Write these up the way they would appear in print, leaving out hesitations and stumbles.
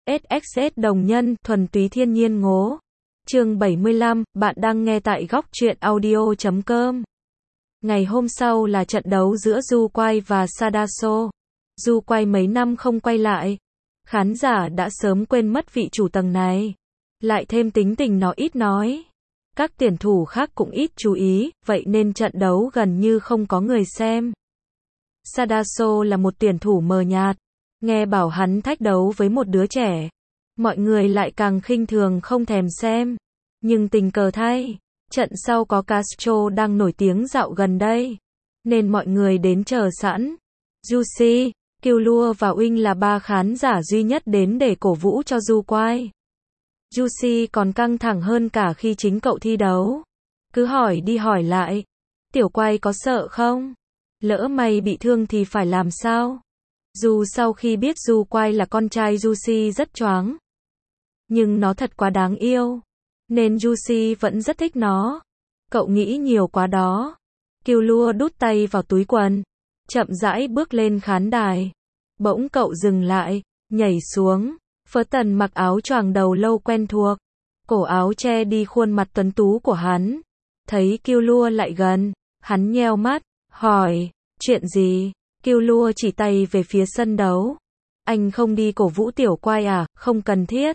SXS đồng nhân, thuần túy thiên nhiên ngố. Chương 75, bạn đang nghe tại góc truyện audio.com. Ngày hôm sau là trận đấu giữa Du Quay và Sadaso. Du Quay mấy năm không quay lại. Khán giả đã sớm quên mất vị chủ tầng này. Lại thêm tính tình nó ít nói. Các tuyển thủ khác cũng ít chú ý, vậy nên trận đấu gần như không có người xem. Sadaso là một tuyển thủ mờ nhạt. Nghe bảo hắn thách đấu với một đứa trẻ. Mọi người lại càng khinh thường không thèm xem. Nhưng tình cờ thay, trận sau có Castro đang nổi tiếng dạo gần đây. Nên mọi người đến chờ sẵn. Juicy, Killua và Wing là ba khán giả duy nhất đến để cổ vũ cho Du Quay. Juicy còn căng thẳng hơn cả khi chính cậu thi đấu. Cứ hỏi đi hỏi lại. Tiểu Quay có sợ không? Lỡ mày bị thương thì phải làm sao? Dù sau khi biết Du Quay là con trai Juicy rất choáng. Nhưng nó thật quá đáng yêu. Nên Juicy vẫn rất thích nó. Cậu nghĩ nhiều quá đó. Killua đút tay vào túi quần. Chậm rãi bước lên khán đài. Bỗng cậu dừng lại, nhảy xuống. Tần mặc áo choàng đầu lâu quen thuộc. Cổ áo che đi khuôn mặt tuấn tú của hắn. Thấy Killua lại gần, hắn nheo mắt, hỏi, chuyện gì? Killua chỉ tay về phía sân đấu. Anh không đi cổ vũ Tiểu Quay à? Không cần thiết.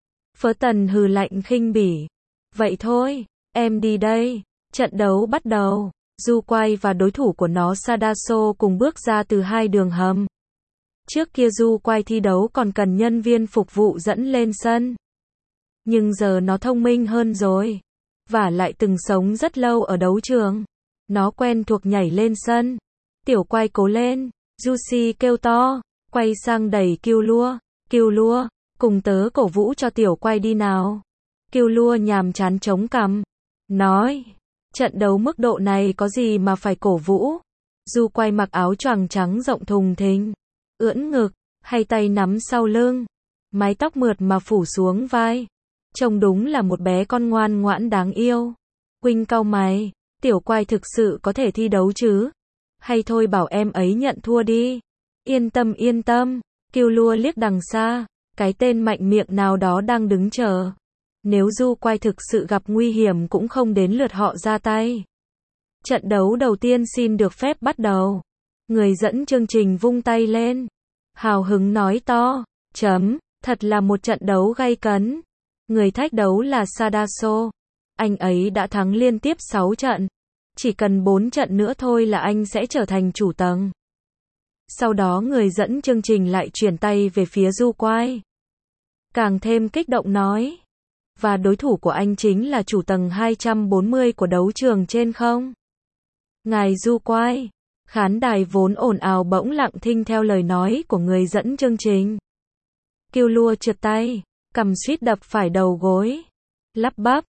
Tần hừ lạnh khinh bỉ. Vậy thôi, em đi đây. Trận đấu bắt đầu. Du Quay và đối thủ của nó Sadaso cùng bước ra từ hai đường hầm. Trước kia Du Quay thi đấu còn cần nhân viên phục vụ dẫn lên sân. Nhưng giờ nó thông minh hơn rồi. Và lại từng sống rất lâu ở đấu trường. Nó quen thuộc nhảy lên sân. Tiểu Quay cố lên. Juicy kêu to. Quay sang đẩy Killua. Killua, cùng tớ cổ vũ cho Tiểu Quay đi nào. Killua nhàm chán chống cằm. Nói. Trận đấu mức độ này có gì mà phải cổ vũ. Du Quay mặc áo choàng trắng rộng thùng thình. Ưỡn ngực, hai tay nắm sau lưng. Mái tóc mượt mà phủ xuống vai. Trông đúng là một bé con ngoan ngoãn đáng yêu. Wing cau mày. Tiểu Quay thực sự có thể thi đấu chứ? Hay thôi bảo em ấy nhận thua đi. Yên tâm yên tâm. Killua liếc đằng xa. Cái tên mạnh miệng nào đó đang đứng chờ. Nếu Du Quay thực sự gặp nguy hiểm cũng không đến lượt họ ra tay. Trận đấu đầu tiên xin được phép bắt đầu. Người dẫn chương trình vung tay lên. Hào hứng nói to. Thật là một trận đấu gay cấn. Người thách đấu là Sadaso. Anh ấy đã thắng liên tiếp 6 trận. Chỉ cần 4 trận nữa thôi là anh sẽ trở thành chủ tầng. Sau đó người dẫn chương trình lại chuyển tay về phía Du Quay. Càng thêm kích động nói. Và đối thủ của anh chính là chủ tầng 240 của đấu trường trên không? Ngài Du Quay. Khán đài vốn ồn ào bỗng lặng thinh theo lời nói của người dẫn chương trình. Killua trượt tay, cầm suýt đập phải đầu gối. Lắp bắp,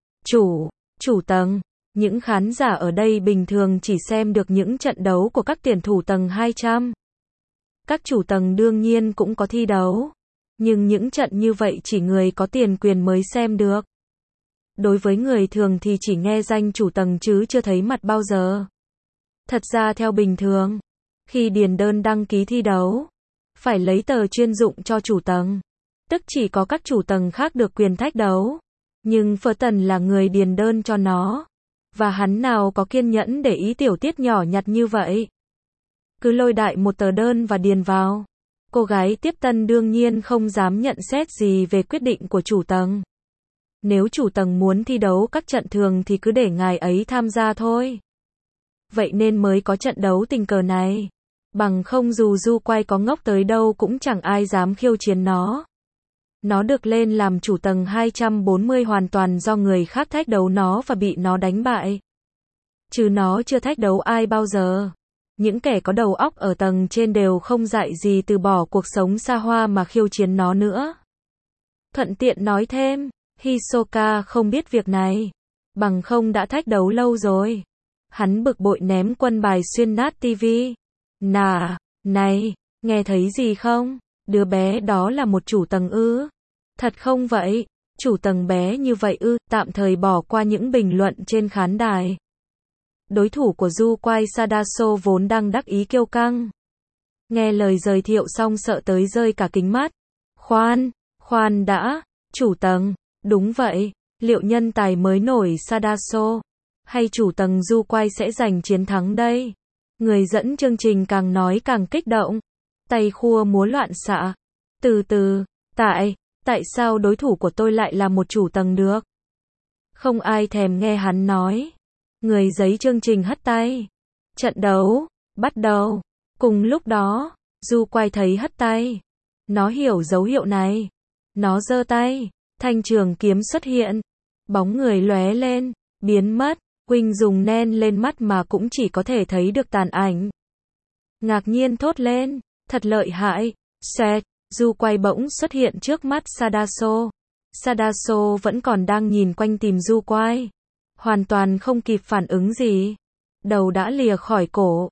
chủ tầng. Những khán giả ở đây bình thường chỉ xem được những trận đấu của các tuyển thủ tầng 200. Các chủ tầng đương nhiên cũng có thi đấu. Nhưng những trận như vậy chỉ người có tiền quyền mới xem được. Đối với người thường thì chỉ nghe danh chủ tầng chứ chưa thấy mặt bao giờ. Thật ra theo bình thường, khi điền đơn đăng ký thi đấu, phải lấy tờ chuyên dụng cho chủ tầng. Tức chỉ có các chủ tầng khác được quyền thách đấu. Nhưng Tần là người điền đơn cho nó. Và hắn nào có kiên nhẫn để ý tiểu tiết nhỏ nhặt như vậy. Cứ lôi đại một tờ đơn và điền vào. Cô gái tiếp tân đương nhiên không dám nhận xét gì về quyết định của chủ tầng. Nếu chủ tầng muốn thi đấu các trận thường thì cứ để ngài ấy tham gia thôi. Vậy nên mới có trận đấu tình cờ này. Bằng không dù Du Quay có ngốc tới đâu cũng chẳng ai dám khiêu chiến nó. Nó được lên làm chủ tầng 240 hoàn toàn do người khác thách đấu nó và bị nó đánh bại. Chứ nó chưa thách đấu ai bao giờ. Những kẻ có đầu óc ở tầng trên đều không dại gì từ bỏ cuộc sống xa hoa mà khiêu chiến nó nữa. Thuận tiện nói thêm, Hisoka không biết việc này. Bằng không đã thách đấu lâu rồi. Hắn bực bội ném quân bài xuyên nát tivi. Này, nghe thấy gì không? Đứa bé đó là một chủ tầng ư? Thật không vậy? Chủ tầng bé như vậy ư? Tạm thời bỏ qua những bình luận trên khán đài. Đối thủ của Du Quay Sadaso vốn đang đắc ý kiêu căng. Nghe lời giới thiệu xong sợ tới rơi cả kính mắt. Khoan đã, chủ tầng, đúng vậy, liệu nhân tài mới nổi Sadaso hay chủ tầng Du Quay sẽ giành chiến thắng đây? Người dẫn chương trình càng nói càng kích động, tay khua múa loạn xạ. Từ từ, tại sao đối thủ của tôi lại là một chủ tầng được? Không ai thèm nghe hắn nói. Người giấy chương trình hất tay. Trận đấu bắt đầu. Cùng lúc đó, Du Quay thấy hất tay. Nó hiểu dấu hiệu này. Nó giơ tay, thanh trường kiếm xuất hiện. Bóng người lóe lên, biến mất. Huynh dùng nen lên mắt mà cũng chỉ có thể thấy được tàn ảnh. Ngạc nhiên thốt lên, thật lợi hại. Xoẹt, Du Quay bỗng xuất hiện trước mắt Sadaso. Sadaso vẫn còn đang nhìn quanh tìm Du Quay. Hoàn toàn không kịp phản ứng gì. Đầu đã lìa khỏi cổ.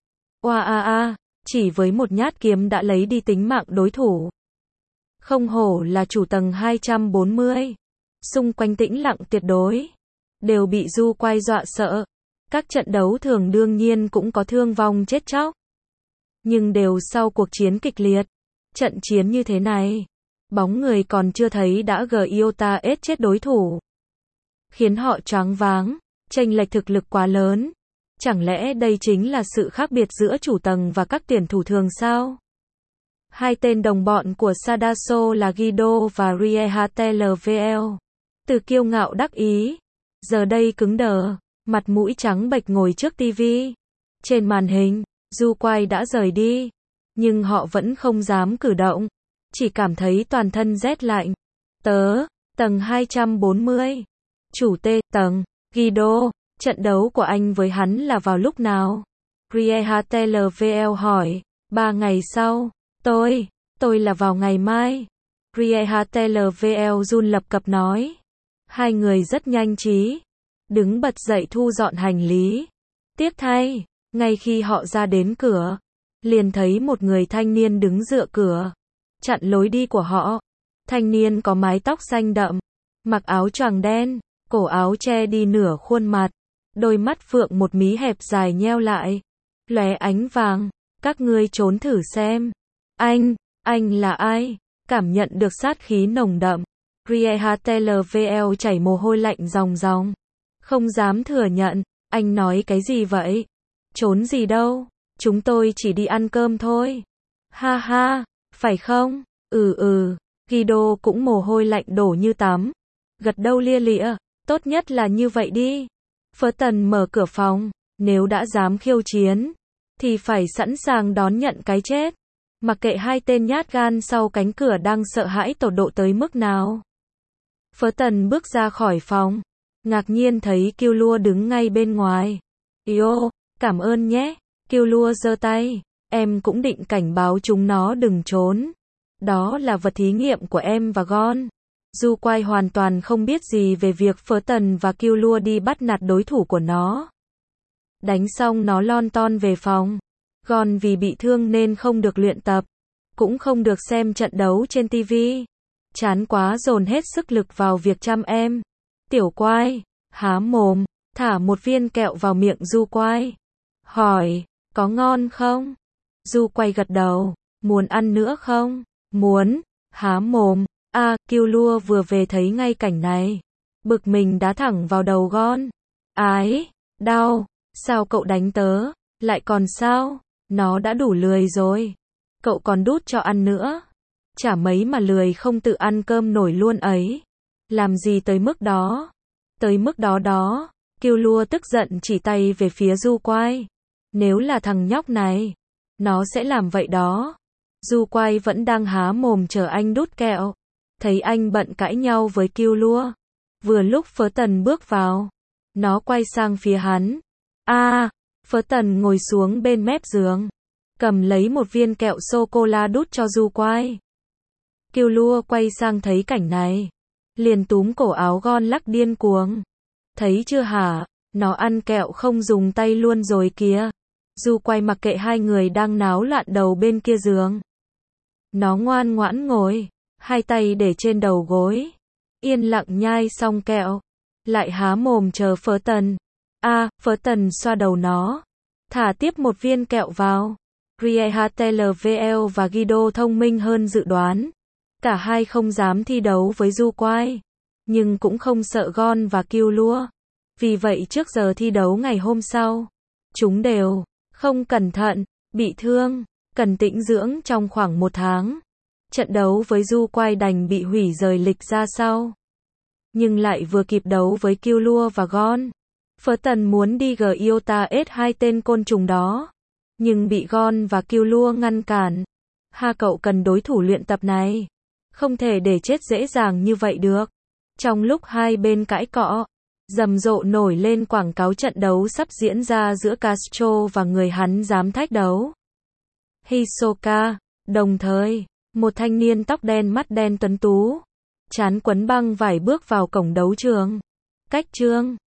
Oa chỉ với một nhát kiếm đã lấy đi tính mạng đối thủ. Không hổ là chủ tầng 240. Xung quanh tĩnh lặng tuyệt đối. Đều bị Du Quay dọa sợ. Các trận đấu thường đương nhiên cũng có thương vong chết chóc. Nhưng đều sau cuộc chiến kịch liệt. Trận chiến như thế này, bóng người còn chưa thấy đã Giota ết chết đối thủ. Khiến họ choáng váng, chênh lệch thực lực quá lớn. Chẳng lẽ đây chính là sự khác biệt giữa chủ tầng và các tuyển thủ thường sao? Hai tên đồng bọn của Sadaso là Guido và Riehatlvl. Từ kiêu ngạo đắc ý, giờ đây cứng đờ, mặt mũi trắng bệch ngồi trước tivi. Trên màn hình, Du Quay đã rời đi. Nhưng họ vẫn không dám cử động. Chỉ cảm thấy toàn thân rét lạnh. Tầng 240. Chủ tầng, Guido, trận đấu của anh với hắn là vào lúc nào? Riehatlvl hỏi. 3 ngày sau. Tôi là vào ngày mai. Riehatlvl run lập cập nói. Hai người rất nhanh trí. Đứng bật dậy thu dọn hành lý. Tiếc thay, ngay khi họ ra đến cửa, liền thấy một người thanh niên đứng dựa cửa, chặn lối đi của họ. Thanh niên có mái tóc xanh đậm, mặc áo choàng đen, cổ áo che đi nửa khuôn mặt, đôi mắt phượng một mí hẹp dài nheo lại, lóe ánh vàng. Các ngươi trốn thử xem. Anh là ai? Cảm nhận được sát khí nồng đậm, Riehatlvl chảy mồ hôi lạnh ròng ròng. Không dám thừa nhận. Anh nói cái gì vậy? Trốn gì đâu? Chúng tôi chỉ đi ăn cơm thôi. Ha ha, phải không? Guido cũng mồ hôi lạnh đổ như tắm. Gật đầu lia lịa, tốt nhất là như vậy đi. Fulton mở cửa phòng, nếu đã dám khiêu chiến, thì phải sẵn sàng đón nhận cái chết. Mặc kệ hai tên nhát gan sau cánh cửa đang sợ hãi tột độ tới mức nào. Fulton bước ra khỏi phòng, ngạc nhiên thấy Killua đứng ngay bên ngoài. Yo, cảm ơn nhé. Killua giơ tay. Em cũng định cảnh báo chúng nó đừng trốn. Đó là vật thí nghiệm của em và Gon. Du Quay hoàn toàn không biết gì về việc Fulton và Killua đi bắt nạt đối thủ của nó. Đánh xong nó lon ton về phòng. Gon vì bị thương nên không được luyện tập, cũng không được xem trận đấu trên TV. Chán quá dồn hết sức lực vào việc chăm em. Tiểu Quay, há mồm, thả một viên kẹo vào miệng Du Quay. Hỏi, có ngon không? Du Quay gật đầu, muốn ăn nữa không? Muốn, há mồm. Killua vừa về thấy ngay cảnh này. Bực mình đá thẳng vào đầu Gon. Ái, đau, sao cậu đánh tớ? Lại còn sao? Nó đã đủ lười rồi. Cậu còn đút cho ăn nữa. Chả mấy mà lười không tự ăn cơm nổi luôn ấy. Làm gì tới mức đó? Tới mức đó. Killua tức giận chỉ tay về phía Du Quay. Nếu là thằng nhóc này, nó sẽ làm vậy đó. Du Quay vẫn đang há mồm chờ anh đút kẹo. Thấy anh bận cãi nhau với Killua. Vừa lúc Fulton bước vào, nó quay sang phía hắn. Fulton ngồi xuống bên mép giường, cầm lấy một viên kẹo sô-cô-la đút cho Du Quay. Killua quay sang thấy cảnh này, liền túm cổ áo Gon lắc điên cuồng. Thấy chưa hả? Nó ăn kẹo không dùng tay luôn rồi kìa. Du Quay mặc kệ hai người đang náo loạn đầu bên kia giường. Nó ngoan ngoãn ngồi, hai tay để trên đầu gối, yên lặng nhai xong kẹo, lại há mồm chờ Fulton. Fulton xoa đầu nó, thả tiếp một viên kẹo vào. Riehatlvl và Guido thông minh hơn dự đoán. Cả hai không dám thi đấu với Du Quai, nhưng cũng không sợ Gon và Killua. Vì vậy trước giờ thi đấu ngày hôm sau, chúng đều không cẩn thận, bị thương, cần tĩnh dưỡng trong khoảng 1 tháng. Trận đấu với Du Quai đành bị hủy rời lịch ra sau. Nhưng lại vừa kịp đấu với Killua và Gon. Fulton muốn đi Gyota S 2 tên côn trùng đó, nhưng bị Gon và Killua ngăn cản. Cậu cần đối thủ luyện tập này, không thể để chết dễ dàng như vậy được. Trong lúc hai bên cãi cọ, rầm rộ nổi lên quảng cáo trận đấu sắp diễn ra giữa Castro và người hắn dám thách đấu, Hisoka. Đồng thời, một thanh niên tóc đen mắt đen tuấn tú, trán quấn băng vải bước vào cổng đấu trường. Cách chương